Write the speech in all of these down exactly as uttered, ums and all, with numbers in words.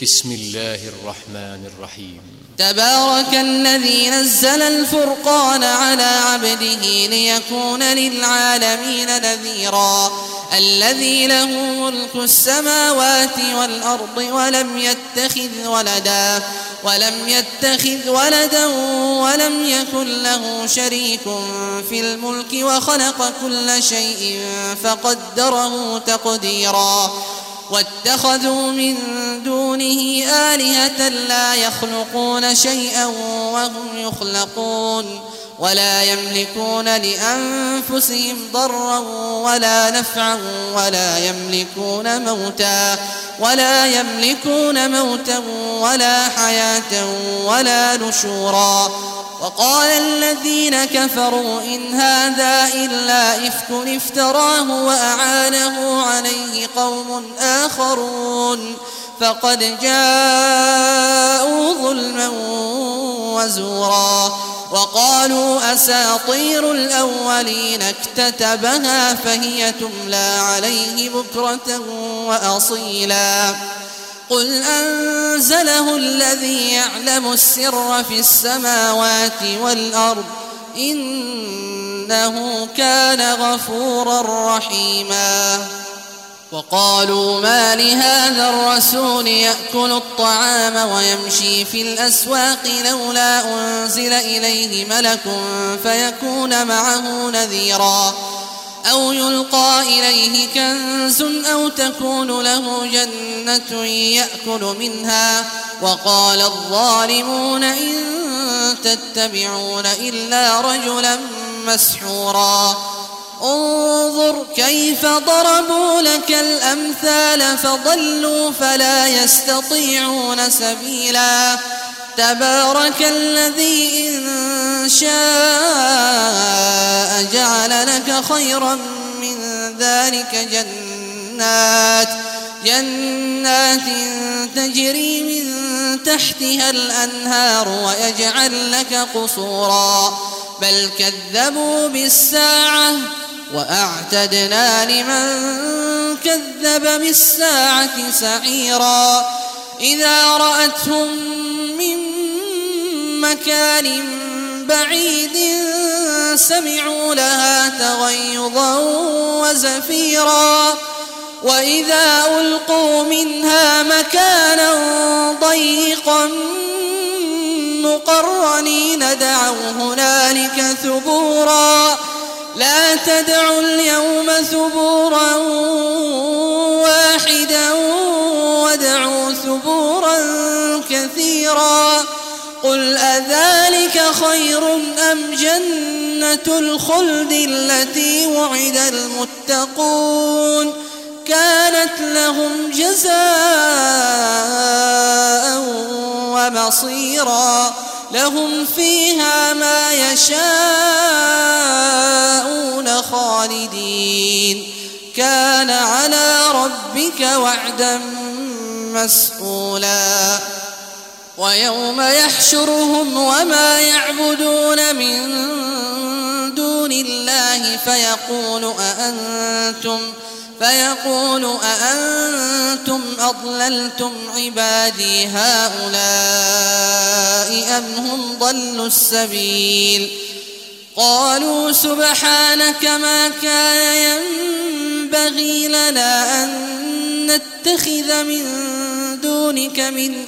بسم الله الرحمن الرحيم. تبارك الذي نزل الفرقان على عبده ليكون للعالمين نذيرا الذي له ملك السماوات والأرض ولم يتخذ ولدا ولم يتخذ ولدا ولم يكن له شريك في الملك وخلق كل شيء فقدره تقديرا واتخذوا من دونه آلهة لا يخلقون شيئا وهم يخلقون ولا يملكون لأنفسهم ضرا ولا نفعا ولا يملكون موتا ولا يملكون موتا ولا حياة ولا نشورا وقال الذين كفروا إن هذا إلا إفك افتراه وأعانه عليه قوم آخرون فقد جاءوا ظلما وزورا وقالوا أساطير الأولين اكتتبها فهي تملى عليه بكرة وأصيلا قل أنزله الذي يعلم السر في السماوات والأرض إنه كان غفورا رحيما وقالوا ما لهذا الرسول يأكل الطعام ويمشي في الأسواق لولا أنزل إليه ملك فيكون معه نذيرا أو يلقى إليه كنز أو تكون له جنة يأكل منها وقال الظالمون إن تتبعون إلا رجلا مسحورا انظر كيف ضربوا لك الأمثال فضلوا فلا يستطيعون سبيلا تبارك الذي إن شاء جعل لك خيرا من ذلك جنات جنات تجري من تحتها الأنهار ويجعل لك قصورا بل كذبوا بالساعة وأعتدنا لمن كذب بالساعة سعيرا إذا رأتهم من مكان بعيد سمعوا لها تغيظا وزفيرا وإذا ألقوا منها مكانا ضيقا مقرنين دعوا هنالك ثبورا لا تدعوا اليوم ثبورا واحدا وادعوا ثبورا كثيرا قل أذلك خير أم جنة الخلد التي وعد المتقون كانت لهم جزاء ومصيرا لهم فيها ما يشاءون خالدين كان على ربك وعدا مسئولا ويوم يحشرهم وما يعبدون من دون الله فيقول أأنتم فيقول أأنتم أضللتم عبادي هؤلاء أم هم ضلوا السبيل قالوا سبحانك ما كان ينبغي لنا أن نتخذ من دونك من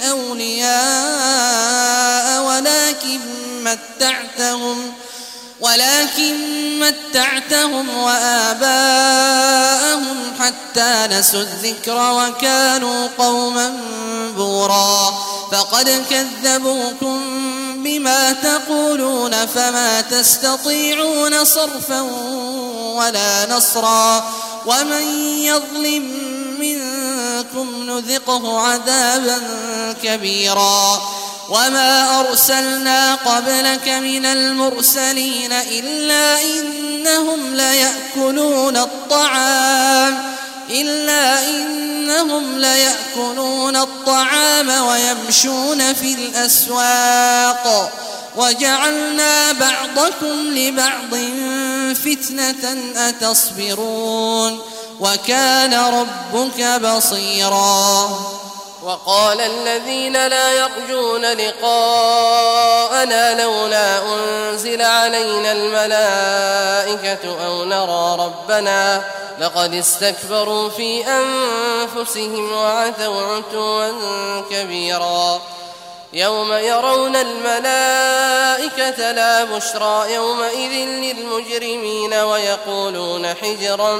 أولياء ولكن متعتهم ولكن متعتهم وآباءهم حتى نسوا الذكر وكانوا قوما بورا فقد كذبوكم بما تقولون فما تستطيعون صرفا ولا نصرا ومن يظلم منكم نذقه عذابا كبيرا وما أرسلنا قبلك من المرسلين إلا إنهم ليأكلون الطعام إلا إنهم ليأكلون الطعام ويمشون في الأسواق وجعلنا بعضكم لبعض فتنة أتصبرون وكان ربك بصيرا وقال الذين لا يرجون لقاءنا لولا أنزل علينا الملائكة أو نرى ربنا لقد استكبروا في أنفسهم وعتوا عتوا كبيرا يوم يرون الملائكة لا بشرى يومئذ للمجرمين ويقولون حجرا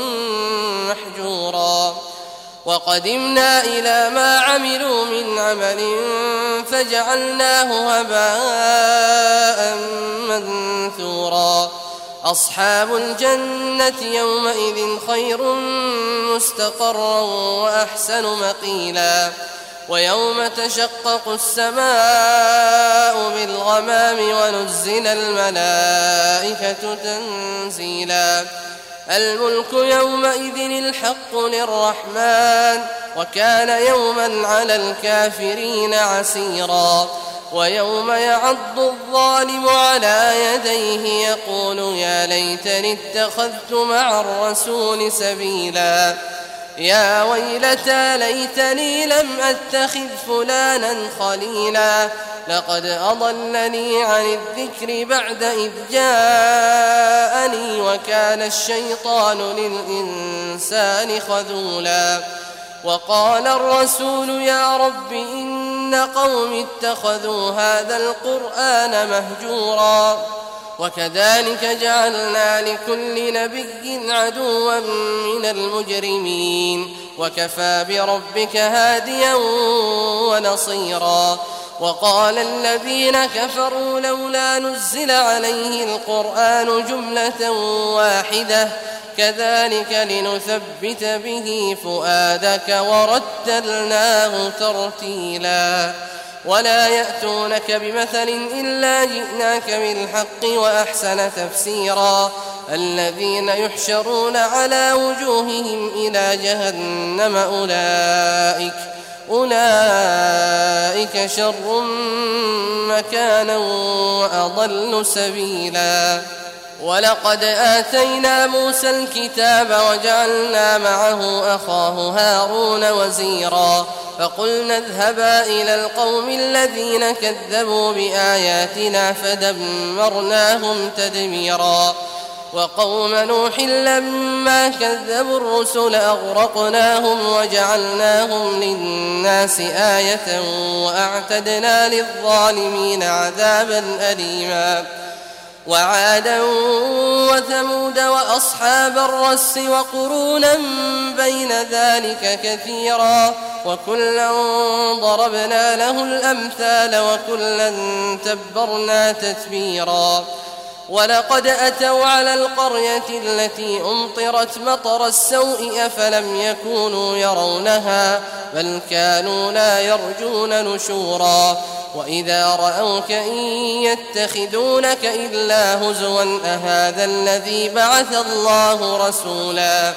محجورا وقدمنا إلى ما عملوا من عمل فجعلناه هباء منثورا أصحاب الجنة يومئذ خير مستقرا وأحسن مقيلا ويوم تشقق السماء بالغمام ونزل الملائكة تنزيلا الملك يومئذ الحق للرحمن وكان يوما على الكافرين عسيرا ويوم يعض الظالم على يديه يقول يا ليتني اتخذت مع الرسول سبيلا يا ويلتى ليتني لم أتخذ فلانا خليلا لقد أضلني عن الذكر بعد إذ جاءني وكان الشيطان للإنسان خذولا وقال الرسول يا رب إن قوم اتخذوا هذا القرآن مهجورا وكذلك جعلنا لكل نبي عدوا من المجرمين وكفى بربك هاديا ونصيرا وقال الذين كفروا لولا نزل عليه القرآن جملة واحدة كذلك لنثبت به فؤادك ورتلناه ترتيلا ولا يأتونك بمثل إلا جئناك بالحق وأحسن تفسيرا الذين يحشرون على وجوههم إلى جهنم أولئك أولئك شر مكانا وأضل سبيلا ولقد آتينا موسى الكتاب وجعلنا معه أخاه هارون وزيرا فقلنا اذهبا إلى القوم الذين كذبوا بآياتنا فدمرناهم تدميرا وقوم نوح لما كذبوا الرسل أغرقناهم وجعلناهم للناس آية وأعتدنا للظالمين عذابا أليما وعادا وثمود وأصحاب الرس وقرونا بين ذلك كثيرا وكلا ضربنا له الأمثال وكلا تبرنا تتبيرا ولقد أتوا على القرية التي أمطرت مطر السوء أفلم يكونوا يرونها بل كانوا لا يرجون نشورا وإذا رأوك إن يتخذونك إلا هزوا أهذا الذي بعث الله رسولا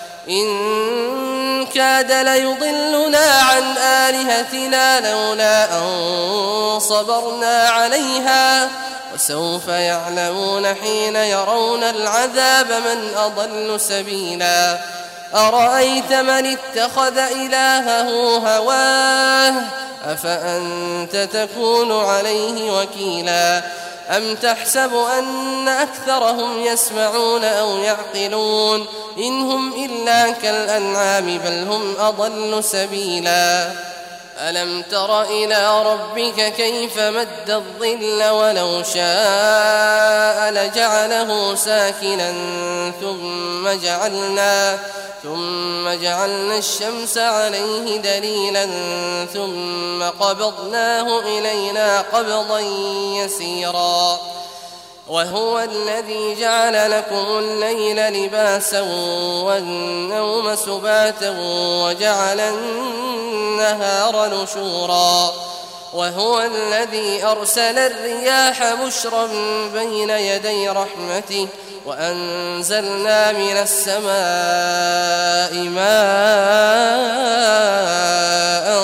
إن كاد ليضلنا عن آلهتنا لولا أن صبرنا عليها وسوف يعلمون حين يرون العذاب من أضل سبيلا أرأيت من اتخذ إلهه هواه أفأنت تكون عليه وكيلا أم تحسب أن أكثرهم يسمعون أو يعقلون إن هم إلا كالأنعام بل هم أضل سبيلا ألم تر إلى ربك كيف مد الظل ولو شاء لجعله ساكنا ثم جعلنا ثم جعلنا الشمس عليه دليلا ثم قبضناه إلينا قبضا يسيرا وهو الذي جعل لكم الليل لباسا والنوم سباتا وجعل النهار نشورا وهو الذي أرسل الرياح بشرا بين يدي رحمته وأنزلنا من السماء ماء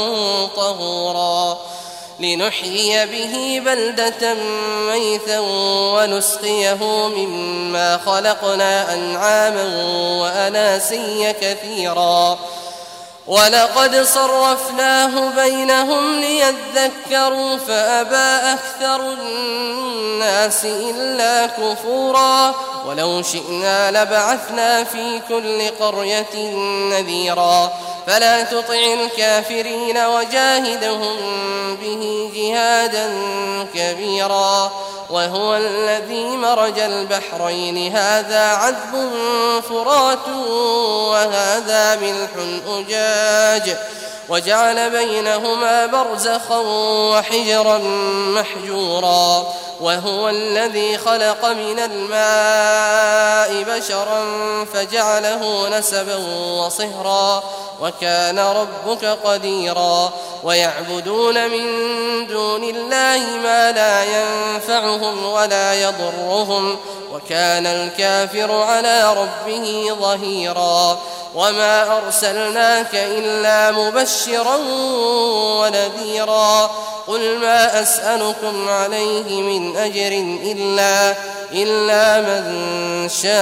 طهورا لنحيي به بلدة ميتا ونسقيه مما خلقنا أنعاما وأناسيا كثيرا ولقد صرفناه بينهم ليذكروا فأبى أكثر الناس إلا كفورا ولو شئنا لبعثنا في كل قرية نذيرا فلا تطع الكافرين وجاهدهم به جهادا كبيرا وهو الذي مرج البحرين هذا عذب فرات وهذا ملح أجاج وجعل بينهما برزخا وحجرا محجورا وهو الذي خلق من الماء بشرا فجعله نسبا وصهرا وكان ربك قديرا ويعبدون من دون الله ما لا ينفعهم ولا يضرهم وكان الكافر على ربه ظهيرا وما أرسلناك إلا مبشرا ونذيرا قل ما أسألكم عليه من أجر إلا, إلا من شاء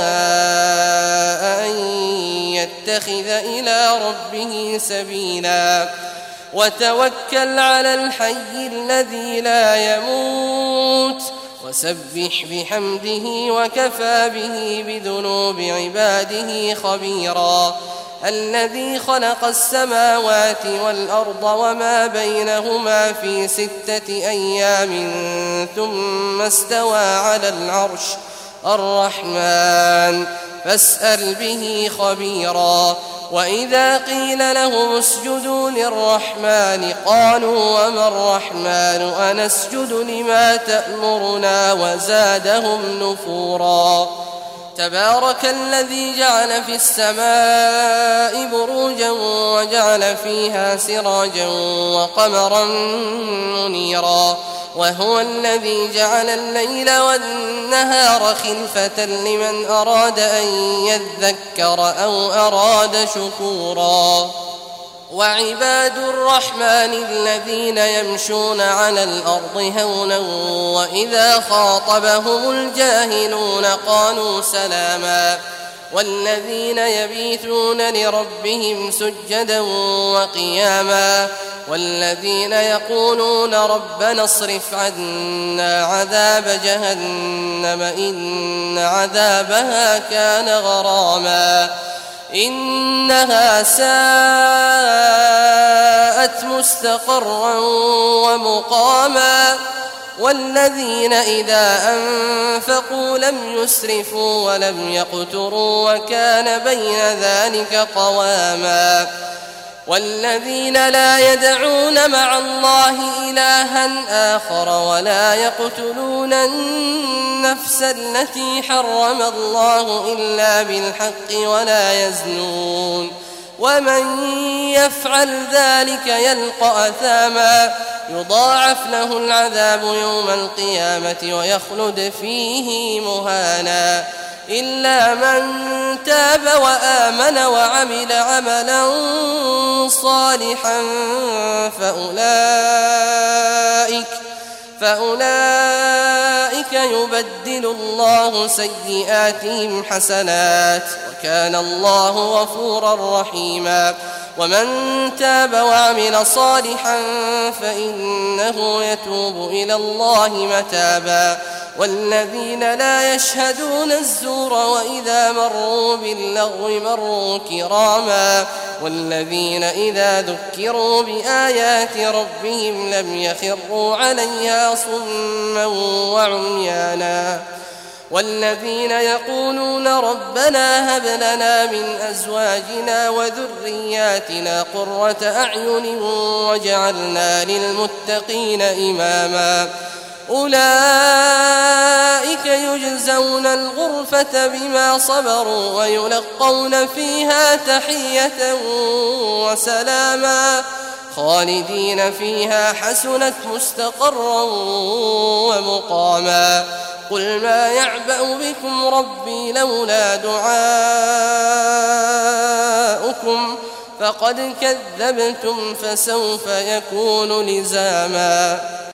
أن يتخذ إلى ربه سبيلا وتوكل على الحي الذي لا يموت وسبح بحمده وكفى به بذنوب عباده خبيرا الذي خلق السماوات والأرض وما بينهما في ستة أيام ثم استوى على العرش الرحمن فاسأل به خبيرا وإذا قيل لهم اسجدوا للرحمن قالوا وما الرحمن أنسجد لما تأمرنا وزادهم نفورا تبارك الذي جعل في السماء بروجا وجعل فيها سراجا وقمرا منيرا وهو الذي جعل الليل والنهار خلفة لمن أراد أن يذكر أو أراد شكورا وعباد الرحمن الذين يمشون على الأرض هونا وإذا خاطبهم الجاهلون قالوا سلاما والذين يبيتون لربهم سجدا وقياما والذين يقولون ربنا اصرف عنا عذاب جهنم إن عذابها كان غراما إنها ساءت مستقرا ومقاما والذين إذا أنفقوا لم يسرفوا ولم يقتروا وكان بين ذلك قواما والذين لا يدعون مع الله إلها آخر ولا يقتلون النفس التي حرم الله إلا بالحق ولا يزنون ومن يفعل ذلك يلقى أثاما يضاعف له العذاب يوم القيامة ويخلد فيه مهانا إلا من تاب وآمن وعمل عملا صالحا فأولئك فأولئك يبدل الله سيئاتهم حسنات وكان الله غفورا رحيما ومن تاب وعمل صالحا فإنه يتوب إلى الله متابا والذين لا يشهدون الزور وإذا مروا باللغو مروا كراما والذين إذا ذكروا بآيات ربهم لم يخروا عليها صما وعميانا والذين يقولون ربنا هب لنا من أزواجنا وذرياتنا قرة أعين واجعلنا للمتقين إماما أولئك يجزون الغرفة بما صبروا ويلقون فيها تحية وسلاما خالدين فيها حسنت مستقرا ومقاما قل ما يعبأ بكم ربي لولا دعاؤكم فقد كذبتم فسوف يكون لزاما.